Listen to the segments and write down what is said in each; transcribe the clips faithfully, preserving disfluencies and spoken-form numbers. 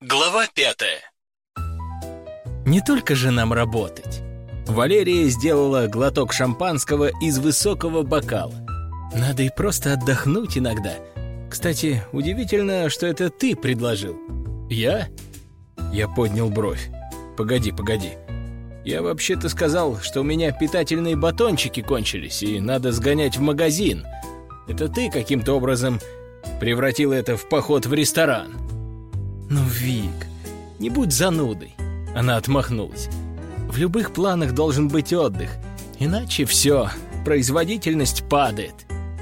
Глава пятая. Не только же нам работать. Валерия сделала глоток шампанского из высокого бокала. Надо и просто отдохнуть иногда. Кстати, удивительно, что это ты предложил. Я? Я поднял бровь. Погоди, погоди. Я вообще-то сказал, что у меня питательные батончики кончились, и надо сгонять в магазин. Это ты каким-то образом превратил это в поход в ресторан. Ну, Вик, не будь занудой. Она отмахнулась. В любых планах должен быть отдых. Иначе все, производительность падает.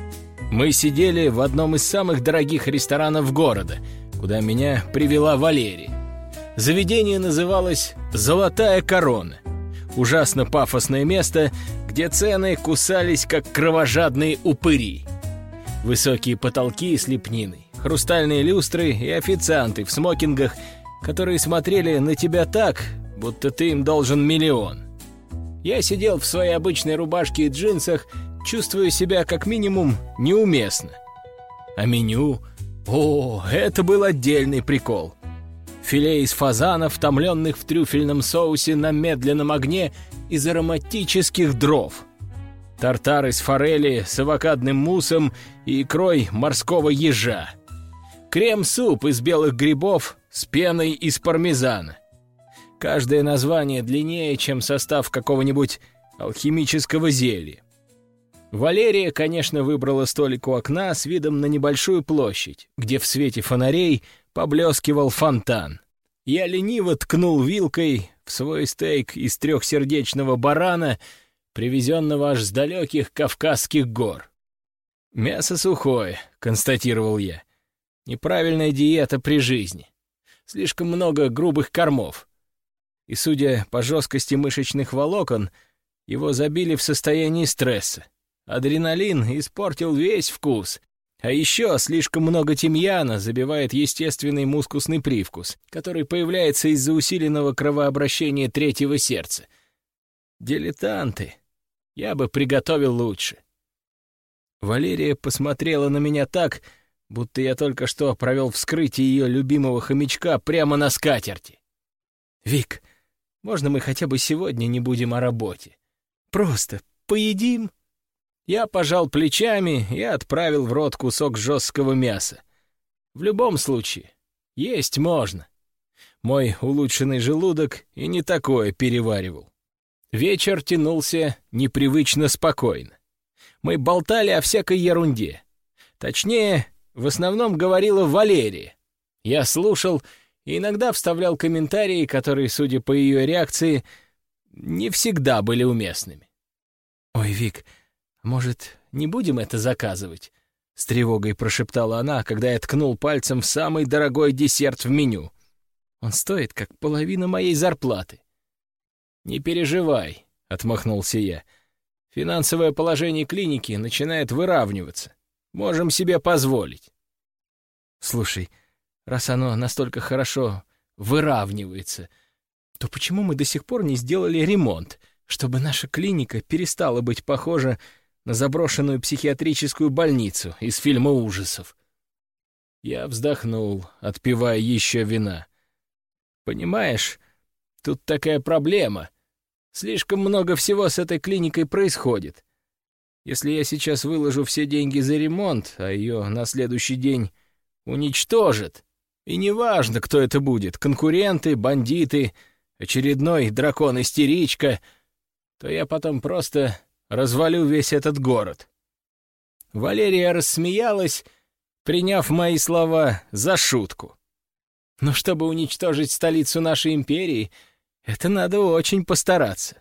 Мы сидели в одном из самых дорогих ресторанов города, куда меня привела Валерия. Заведение называлось «Золотая корона». Ужасно пафосное место, где цены кусались, как кровожадные упыри. Высокие потолки с лепниной, хрустальные люстры и официанты в смокингах, которые смотрели на тебя так, будто ты им должен миллион. Я сидел в своей обычной рубашке и джинсах, чувствуя себя как минимум неуместно. А меню? О, это был отдельный прикол. Филе из фазанов, томленных в трюфельном соусе на медленном огне из ароматических дров. Тартар из форели с авокадным муссом и икрой морского ежа. Крем-суп из белых грибов с пеной из пармезана. Каждое название длиннее, чем состав какого-нибудь алхимического зелья. Валерия, конечно, выбрала столик у окна с видом на небольшую площадь, где в свете фонарей поблескивал фонтан. Я лениво ткнул вилкой в свой стейк из трехсердечного барана, привезенного аж с далеких Кавказских гор. «Мясо сухое», — констатировал я. «Неправильная диета при жизни. Слишком много грубых кормов. И, судя по жесткости мышечных волокон, его забили в состоянии стресса. Адреналин испортил весь вкус. А еще слишком много тимьяна забивает естественный мускусный привкус, который появляется из-за усиленного кровообращения третьего сердца. Дилетанты. Я бы приготовил лучше». Валерия посмотрела на меня так, будто я только что провел вскрытие ее любимого хомячка прямо на скатерти. «Вик, можно мы хотя бы сегодня не будем о работе? Просто поедим?» Я пожал плечами и отправил в рот кусок жесткого мяса. В любом случае, есть можно. Мой улучшенный желудок и не такое переваривал. Вечер тянулся непривычно спокойно. Мы болтали о всякой ерунде. Точнее, в основном говорила Валерия. Я слушал и иногда вставлял комментарии, которые, судя по ее реакции, не всегда были уместными. «Ой, Вик, может, не будем это заказывать?» — с тревогой прошептала она, когда я ткнул пальцем в самый дорогой десерт в меню. «Он стоит как половина моей зарплаты». «Не переживай», — отмахнулся я. «Финансовое положение клиники начинает выравниваться. Можем себе позволить». «Слушай, раз оно настолько хорошо выравнивается, то почему мы до сих пор не сделали ремонт, чтобы наша клиника перестала быть похожа на заброшенную психиатрическую больницу из фильма ужасов?» Я вздохнул, отпивая еще вина. «Понимаешь, тут такая проблема. Слишком много всего с этой клиникой происходит. Если я сейчас выложу все деньги за ремонт, а ее на следующий день уничтожат, и неважно, кто это будет, конкуренты, бандиты, очередной дракон-истеричка, то я потом просто развалю весь этот город». Валерия рассмеялась, приняв мои слова за шутку. «Но чтобы уничтожить столицу нашей империи, это надо очень постараться».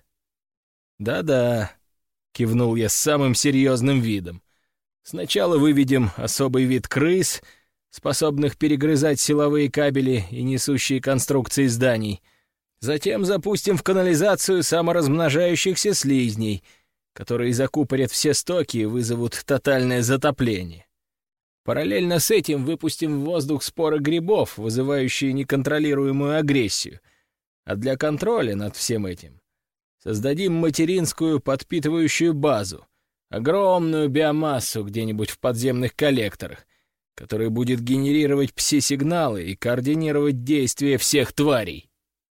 «Да-да», — кивнул я с самым серьезным видом. «Сначала выведем особый вид крыс, способных перегрызать силовые кабели и несущие конструкции зданий. Затем запустим в канализацию саморазмножающихся слизней, которые закупорят все стоки и вызовут тотальное затопление. Параллельно с этим выпустим в воздух споры грибов, вызывающие неконтролируемую агрессию. А для контроля над всем этим создадим материнскую подпитывающую базу, огромную биомассу где-нибудь в подземных коллекторах, который будет генерировать пси-сигналы и координировать действия всех тварей.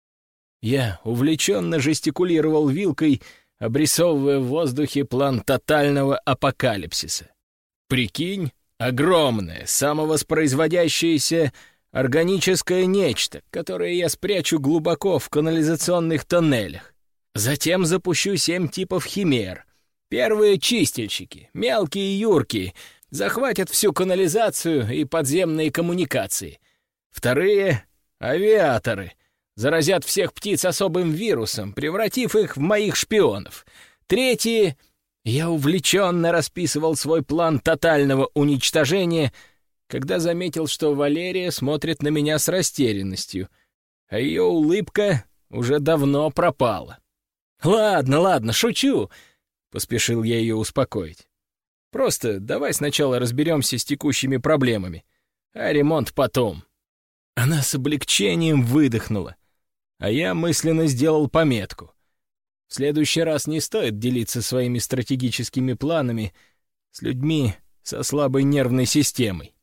Я увлеченно жестикулировал вилкой, обрисовывая в воздухе план тотального апокалипсиса. Прикинь, огромное, самовоспроизводящееся органическое нечто, которое я спрячу глубоко в канализационных тоннелях. Затем запущу семь типов химер. Первые чистильщики, мелкие и юркие, захватят всю канализацию и подземные коммуникации. Вторые — авиаторы. Заразят всех птиц особым вирусом, превратив их в моих шпионов. Третьи... Я увлеченно расписывал свой план тотального уничтожения, когда заметил, что Валерия смотрит на меня с растерянностью, а ее улыбка уже давно пропала. «Ладно, ладно, шучу!» — поспешил я ее успокоить. «Просто давай сначала разберемся с текущими проблемами, а ремонт потом». Она с облегчением выдохнула, а я мысленно сделал пометку. В следующий раз не стоит делиться своими стратегическими планами с людьми со слабой нервной системой.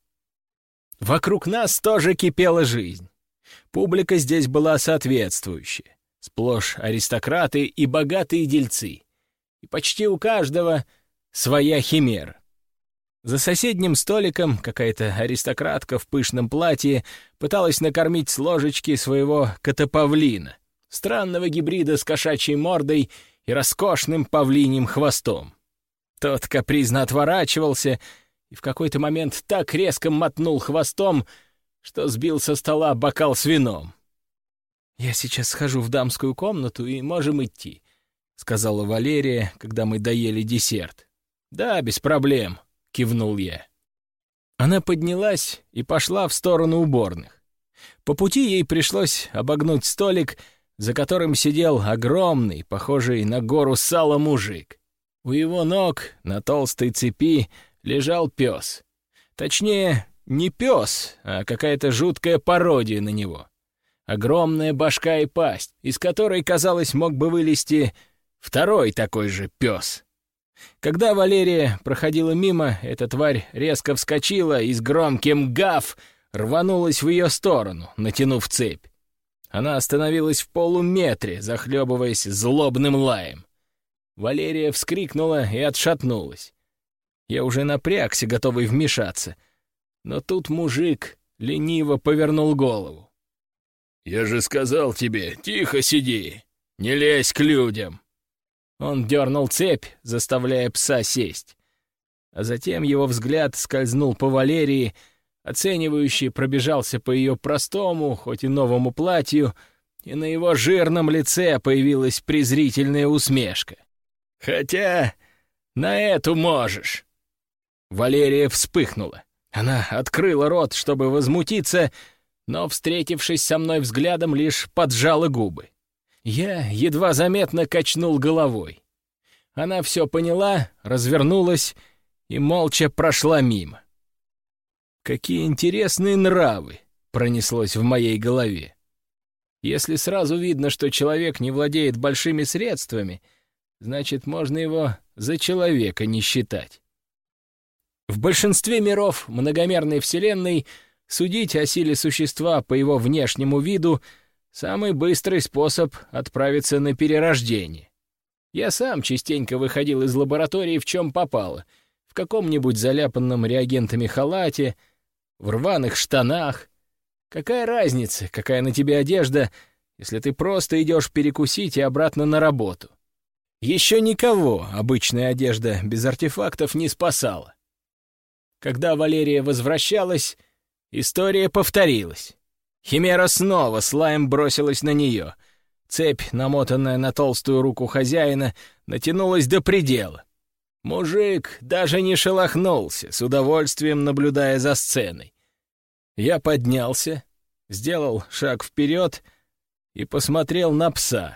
Вокруг нас тоже кипела жизнь. Публика здесь была соответствующая. Сплошь аристократы и богатые дельцы. И почти у каждого своя химера. За соседним столиком какая-то аристократка в пышном платье пыталась накормить с ложечки своего кота-павлина, странного гибрида с кошачьей мордой и роскошным павлиньим хвостом. Тот капризно отворачивался и в какой-то момент так резко мотнул хвостом, что сбил со стола бокал с вином. «Я сейчас схожу в дамскую комнату, и можем идти», — сказала Валерия, когда мы доели десерт. «Да, без проблем», — кивнул я. Она поднялась и пошла в сторону уборных. По пути ей пришлось обогнуть столик, за которым сидел огромный, похожий на гору сала мужик. У его ног на толстой цепи лежал пес. Точнее, не пес, а какая-то жуткая пародия на него. Огромная башка и пасть, из которой, казалось, мог бы вылезти второй такой же пес. Когда Валерия проходила мимо, эта тварь резко вскочила и с громким «гав» рванулась в ее сторону, натянув цепь. Она остановилась в полуметре, захлебываясь злобным лаем. Валерия вскрикнула и отшатнулась. Я уже напрягся, готовый вмешаться. Но тут мужик лениво повернул голову. «Я же сказал тебе, тихо сиди, не лезь к людям!» Он дернул цепь, заставляя пса сесть. А затем его взгляд скользнул по Валерии, оценивающий пробежался по ее простому, хоть и новому платью, и на его жирном лице появилась презрительная усмешка. «Хотя на эту можешь!» Валерия вспыхнула. Она открыла рот, чтобы возмутиться, но, встретившись со мной взглядом, лишь поджала губы. Я едва заметно качнул головой. Она все поняла, развернулась и молча прошла мимо. «Какие интересные нравы!» — пронеслось в моей голове. Если сразу видно, что человек не владеет большими средствами, значит, можно его за человека не считать. В большинстве миров многомерной вселенной судить о силе существа по его внешнему виду — самый быстрый способ отправиться на перерождение. Я сам частенько выходил из лаборатории в чем попало, в каком-нибудь заляпанном реагентами халате, в рваных штанах. Какая разница, какая на тебе одежда, если ты просто идешь перекусить и обратно на работу? Еще никого обычная одежда без артефактов не спасала. Когда Валерия возвращалась, история повторилась. Химера снова с лаем бросилась на нее. Цепь, намотанная на толстую руку хозяина, натянулась до предела. Мужик даже не шелохнулся, с удовольствием наблюдая за сценой. Я поднялся, сделал шаг вперед и посмотрел на пса.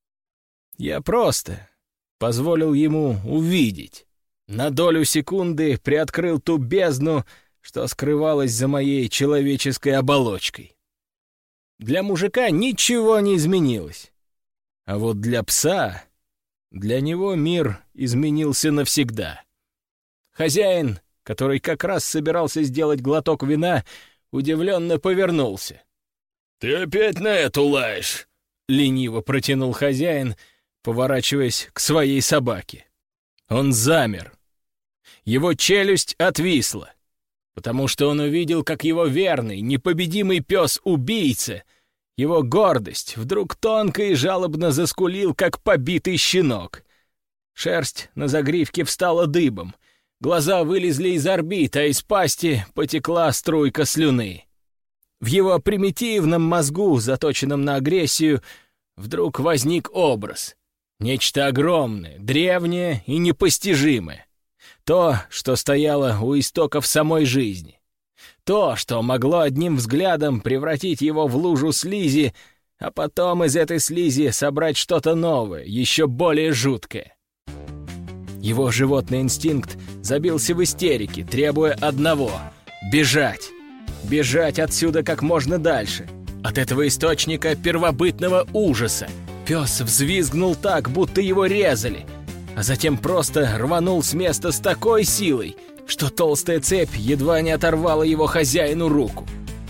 Я просто позволил ему увидеть. На долю секунды приоткрыл ту бездну, что скрывалась за моей человеческой оболочкой. Для мужика ничего не изменилось. А вот для пса, для него мир изменился навсегда. Хозяин который как раз собирался сделать глоток вина, удивленно повернулся. «Ты опять на эту лаешь?» — лениво протянул хозяин, поворачиваясь к своей собаке. Он замер. Его челюсть отвисла, потому что он увидел, как его верный, непобедимый пес-убийца, его гордость, вдруг тонко и жалобно заскулил, как побитый щенок. Шерсть на загривке встала дыбом, глаза вылезли из орбит, а из пасти потекла струйка слюны. В его примитивном мозгу, заточенном на агрессию, вдруг возник образ. Нечто огромное, древнее и непостижимое. То, что стояло у истоков самой жизни. То, что могло одним взглядом превратить его в лужу слизи, а потом из этой слизи собрать что-то новое, еще более жуткое. Его животный инстинкт забился в истерике, требуя одного — бежать. Бежать отсюда как можно дальше, от этого источника первобытного ужаса. Пес взвизгнул так, будто его резали, а затем просто рванул с места с такой силой, что толстая цепь едва не оторвала его хозяину руку.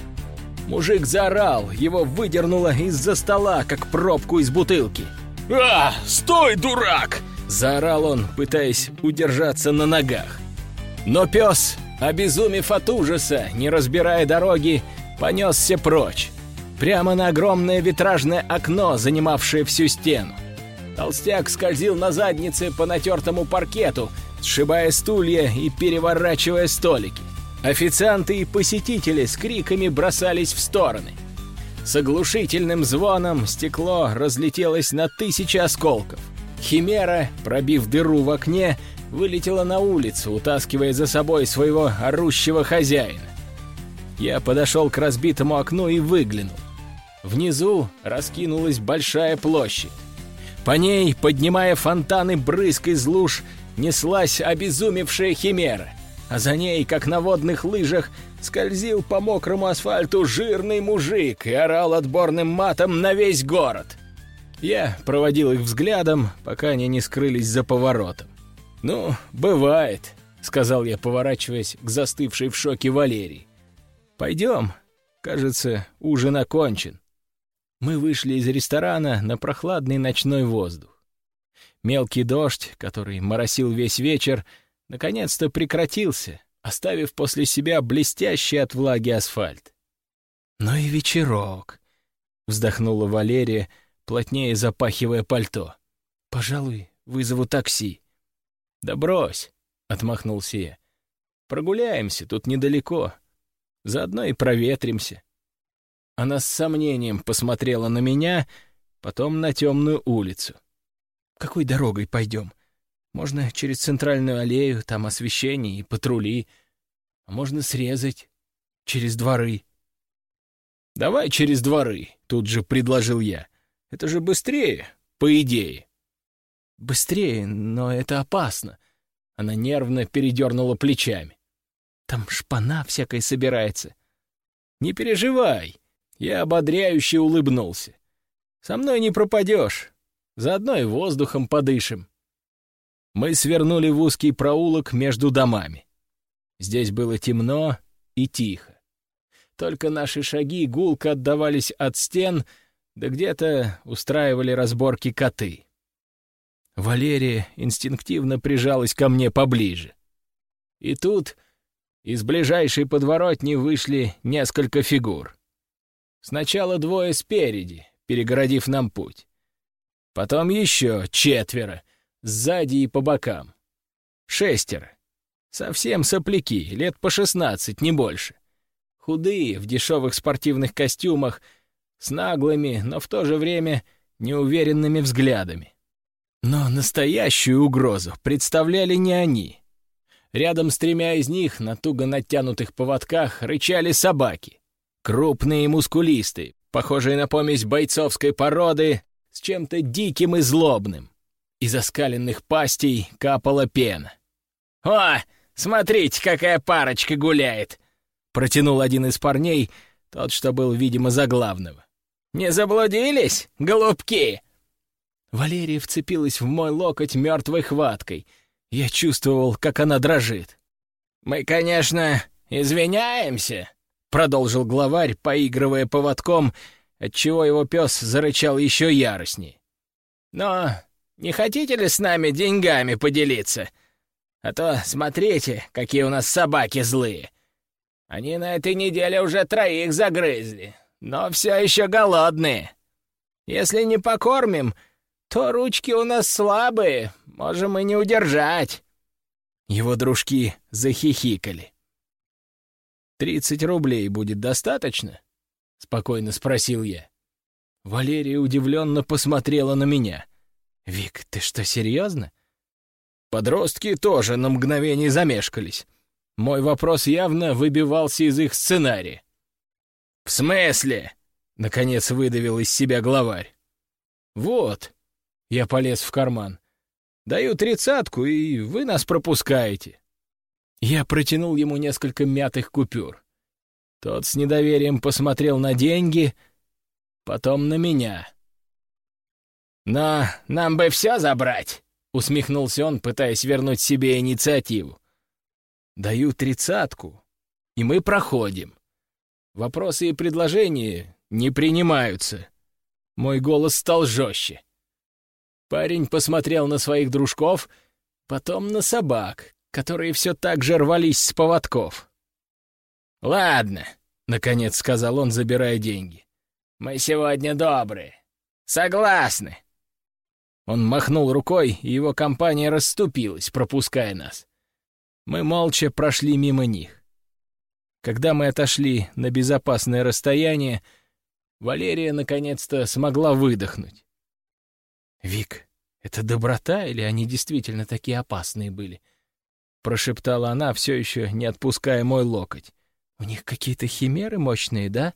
Мужик заорал, его выдернуло из-за стола, как пробку из бутылки. «А, стой, дурак!» — заорал он, пытаясь удержаться на ногах. Но пес, обезумев от ужаса, не разбирая дороги, понесся прочь, прямо на огромное витражное окно, занимавшее всю стену. Толстяк скользил на заднице по натертому паркету, сшибая стулья и переворачивая столики. Официанты и посетители с криками бросались в стороны. С оглушительным звоном стекло разлетелось на тысячи осколков. Химера, пробив дыру в окне, вылетела на улицу, утаскивая за собой своего орущего хозяина. Я подошел к разбитому окну и выглянул. Внизу раскинулась большая площадь. По ней, поднимая фонтаны брызг из луж, неслась обезумевшая химера, а за ней, как на водных лыжах, скользил по мокрому асфальту жирный мужик и орал отборным матом на весь город. Я проводил их взглядом, пока они не скрылись за поворотом. «Ну, бывает», — сказал я, поворачиваясь к застывшей в шоке Валерии. «Пойдем. Кажется, ужин окончен». Мы вышли из ресторана на прохладный ночной воздух. Мелкий дождь, который моросил весь вечер, наконец-то прекратился, оставив после себя блестящий от влаги асфальт. «Ну и вечерок», — вздохнула Валерия, плотнее запахивая пальто. «Пожалуй, вызову такси». «Да брось», — отмахнулся я. «Прогуляемся, тут недалеко. Заодно и проветримся». Она с сомнением посмотрела на меня, потом на темную улицу. «Какой дорогой пойдем? Можно через центральную аллею, там освещение и патрули. А можно срезать через дворы». «Давай через дворы», — тут же предложил я. «Это же быстрее, по идее». «Быстрее, но это опасно». Она нервно передернула плечами. «Там шпана всякой собирается». «Не переживай». Я ободряюще улыбнулся. «Со мной не пропадешь. Заодно и воздухом подышим». Мы свернули в узкий проулок между домами. Здесь было темно и тихо. Только наши шаги гулко отдавались от стен, да где-то устраивали разборки коты. Валерия инстинктивно прижалась ко мне поближе. И тут из ближайшей подворотни вышли несколько фигур. Сначала двое спереди, перегородив нам путь. Потом еще четверо, сзади и по бокам. Шестеро. Совсем сопляки, лет по шестнадцать, не больше. Худые, в дешевых спортивных костюмах, с наглыми, но в то же время неуверенными взглядами. Но настоящую угрозу представляли не они. Рядом с тремя из них на туго натянутых поводках рычали собаки. Крупные и мускулистые, похожие на помесь бойцовской породы с чем-то диким и злобным. Из оскаленных пастей капала пена. «О, смотрите, какая парочка гуляет!» — протянул один из парней, тот, что был, видимо, за главного. «Не заблудились, голубки?» Валерия вцепилась в мой локоть мертвой хваткой. Я чувствовал, как она дрожит. «Мы, конечно, извиняемся», — продолжил главарь, поигрывая поводком, отчего его пес зарычал еще яростней. «Но не хотите ли с нами деньгами поделиться? А то смотрите, какие у нас собаки злые. Они на этой неделе уже троих загрызли, но все еще голодные. Если не покормим, то ручки у нас слабые, можем и не удержать». Его дружки захихикали. «Тридцать рублей будет достаточно?» — спокойно спросил я. Валерия удивленно посмотрела на меня. «Вик, ты что, серьезно?» Подростки тоже на мгновение замешкались. Мой вопрос явно выбивался из их сценария. «В смысле?» — наконец выдавил из себя главарь. «Вот», — я полез в карман, — «даю тридцатку, и вы нас пропускаете». Я протянул ему несколько мятых купюр. Тот с недоверием посмотрел на деньги, потом на меня. «Но нам бы все забрать», — усмехнулся он, пытаясь вернуть себе инициативу. «Даю тридцатку, и мы проходим. Вопросы и предложения не принимаются». Мой голос стал жестче. Парень посмотрел на своих дружков, потом на собак, которые все так же рвались с поводков. «Ладно», — наконец сказал он, забирая деньги. «Мы сегодня добрые. Согласны». Он махнул рукой, и его компания расступилась, пропуская нас. Мы молча прошли мимо них. Когда мы отошли на безопасное расстояние, Валерия наконец-то смогла выдохнуть. «Вик, это доброта или они действительно такие опасные были?» — прошептала она, все еще не отпуская мой локоть. «У них какие-то химеры мощные, да?»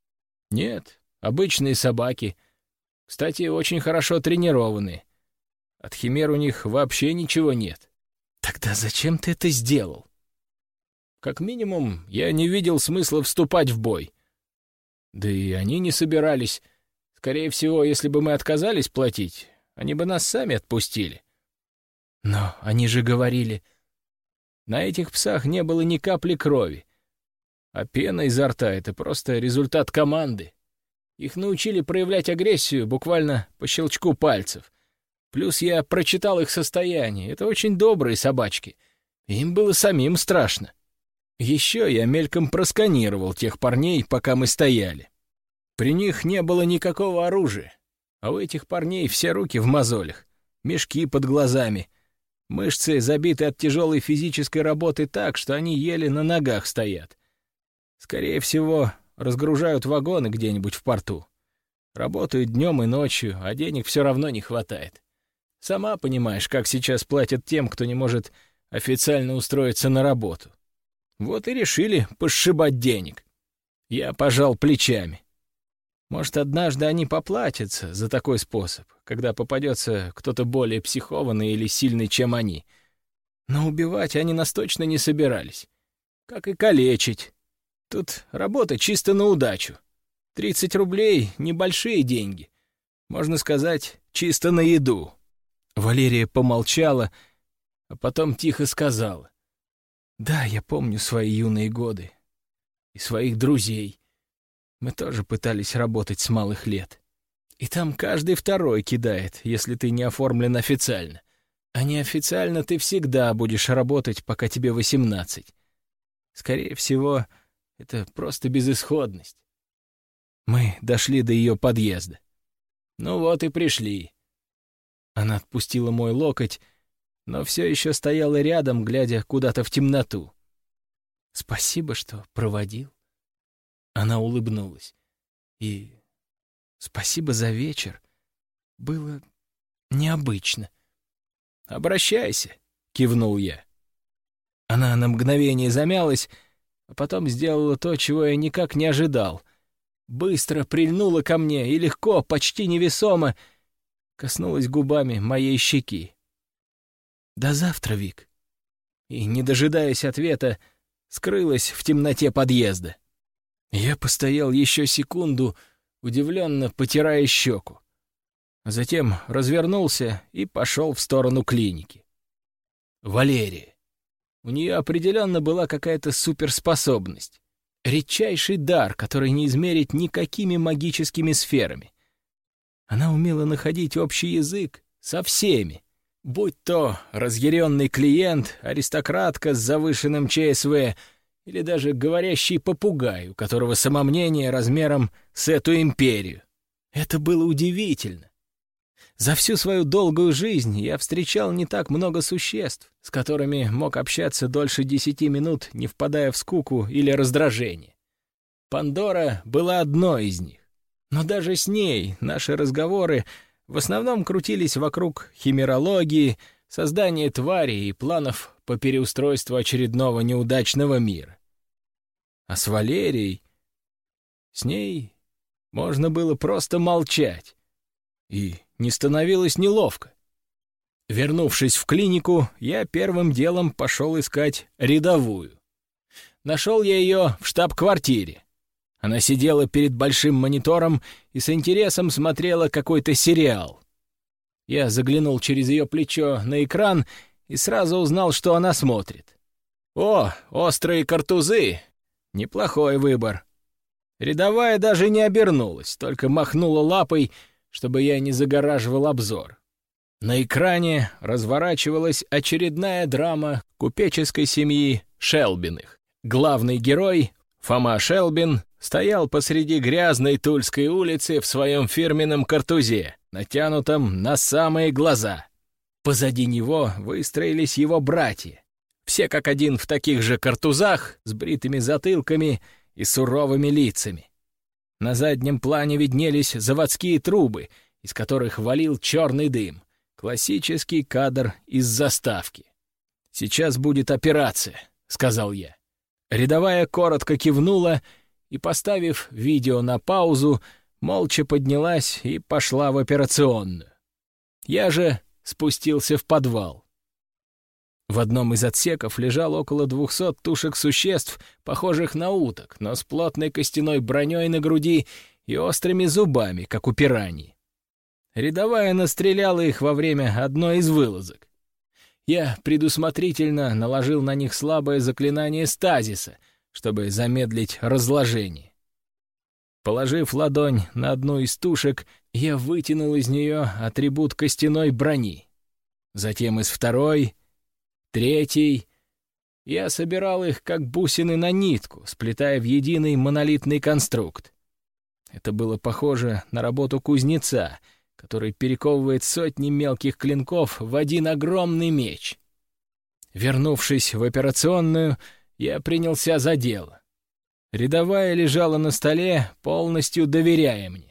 «Нет, обычные собаки. Кстати, очень хорошо тренированные. От химер у них вообще ничего нет». «Тогда зачем ты это сделал?» «Как минимум, я не видел смысла вступать в бой. Да и они не собирались. Скорее всего, если бы мы отказались платить, они бы нас сами отпустили». «Но они же говорили...» На этих псах не было ни капли крови. А пена изо рта — это просто результат команды. Их научили проявлять агрессию буквально по щелчку пальцев. Плюс я прочитал их состояние. Это очень добрые собачки. Им было самим страшно. Еще я мельком просканировал тех парней, пока мы стояли. При них не было никакого оружия. А у этих парней все руки в мозолях, мешки под глазами. Мышцы забиты от тяжелой физической работы так, что они еле на ногах стоят. Скорее всего, разгружают вагоны где-нибудь в порту. Работают днем и ночью, а денег все равно не хватает. Сама понимаешь, как сейчас платят тем, кто не может официально устроиться на работу. Вот и решили посшибать денег. Я пожал плечами. Может, однажды они поплатятся за такой способ, когда попадется кто-то более психованный или сильный, чем они. Но убивать они нас точно не собирались. Как и калечить. Тут работа чисто на удачу. тридцать рублей — небольшие деньги. Можно сказать, чисто на еду. Валерия помолчала, а потом тихо сказала. «Да, я помню свои юные годы. И своих друзей. Мы тоже пытались работать с малых лет. И там каждый второй кидает, если ты не оформлен официально. А неофициально ты всегда будешь работать, пока тебе восемнадцать. Скорее всего, это просто безысходность». Мы дошли до ее подъезда. «Ну вот и пришли». Она отпустила мой локоть, но все еще стояла рядом, глядя куда-то в темноту. «Спасибо, что проводил». Она улыбнулась. «И спасибо за вечер. Было необычно». «Обращайся», — кивнул я. Она на мгновение замялась, а потом сделала то, чего я никак не ожидал. Быстро прильнула ко мне и легко, почти невесомо, коснулась губами моей щеки. «До завтра, Вик». И, не дожидаясь ответа, скрылась в темноте подъезда. Я постоял еще секунду, удивленно потирая щеку. Затем развернулся и пошел в сторону клиники. Валерия. У нее определенно была какая-то суперспособность. Редчайший дар, который не измерить никакими магическими сферами. Она умела находить общий язык со всеми, будь то разъяренный клиент, аристократка с завышенным ЧСВ или даже говорящий попугай, у которого самомнение размером с эту империю. Это было удивительно. За всю свою долгую жизнь я встречал не так много существ, с которыми мог общаться дольше десяти минут, не впадая в скуку или раздражение. Пандора была одной из них. Но даже с ней наши разговоры в основном крутились вокруг химерологии, создания тварей и планов по переустройству очередного неудачного мира. А с Валерией... С ней можно было просто молчать. И не становилось неловко. Вернувшись в клинику, я первым делом пошел искать рядовую. Нашел я ее в штаб-квартире. Она сидела перед большим монитором и с интересом смотрела какой-то сериал. Я заглянул через ее плечо на экран и сразу узнал, что она смотрит. О, острые картузы! Неплохой выбор. Рядовая даже не обернулась, только махнула лапой, чтобы я не загораживал обзор. На экране разворачивалась очередная драма купеческой семьи Шелбиных. Главный герой, Фома Шелбин, стоял посреди грязной Тульской улицы в своем фирменном картузе, натянутом на самые глаза. Позади него выстроились его братья. Все как один в таких же картузах, с бритыми затылками и суровыми лицами. На заднем плане виднелись заводские трубы, из которых валил черный дым. Классический кадр из заставки. «Сейчас будет операция», — сказал я. Рядовая коротко кивнула и, поставив видео на паузу, молча поднялась и пошла в операционную. Я же спустился в подвал. В одном из отсеков лежало около двухсот тушек существ, похожих на уток, но с плотной костяной броней на груди и острыми зубами, как у пираний. Рядовая настреляла их во время одной из вылазок. Я предусмотрительно наложил на них слабое заклинание стазиса, чтобы замедлить разложение. Положив ладонь на одну из тушек, я вытянул из нее атрибут костяной брони. Затем из второй, третьей. Я собирал их, как бусины на нитку, сплетая в единый монолитный конструкт. Это было похоже на работу кузнеца, который перековывает сотни мелких клинков в один огромный меч. Вернувшись в операционную, я принялся за дело. Рядовая лежала на столе, полностью доверяя мне.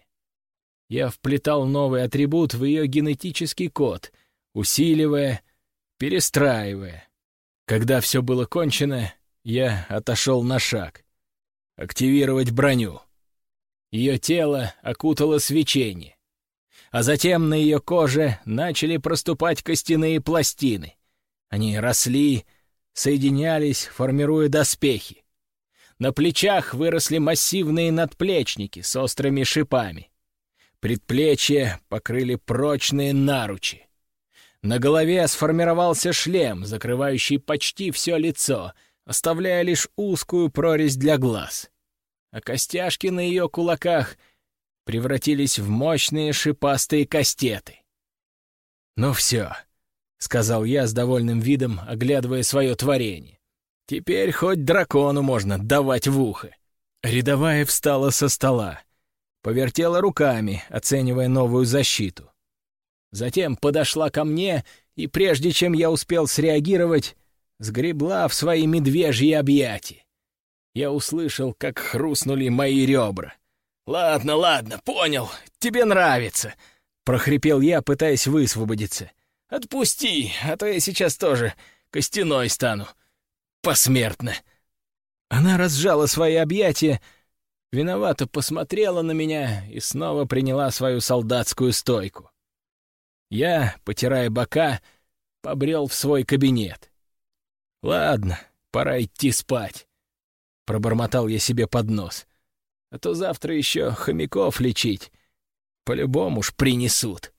Я вплетал новый атрибут в ее генетический код, усиливая, перестраивая. Когда все было кончено, я отошел на шаг. Активировать броню. Ее тело окутало свечение. А затем на ее коже начали проступать костяные пластины. Они росли, соединялись, формируя доспехи. На плечах выросли массивные надплечники с острыми шипами. Предплечья покрыли прочные наручи. На голове сформировался шлем, закрывающий почти все лицо, оставляя лишь узкую прорезь для глаз. А костяшки на ее кулаках превратились в мощные шипастые кастеты. «Ну все», — сказал я с довольным видом, оглядывая свое творение. «Теперь хоть дракону можно давать в ухо». Рядовая встала со стола, повертела руками, оценивая новую защиту. Затем подошла ко мне и, прежде чем я успел среагировать, сгребла в свои медвежьи объятия. Я услышал, как хрустнули мои ребра. «Ладно, ладно, понял, тебе нравится», — прохрипел я, пытаясь высвободиться. «Отпусти, а то я сейчас тоже костяной стану. Посмертно». Она разжала свои объятия, виновато посмотрела на меня и снова приняла свою солдатскую стойку. Я, потирая бока, побрел в свой кабинет. «Ладно, пора идти спать», — пробормотал я себе под нос. «А то завтра еще хомяков лечить. По-любому ж принесут».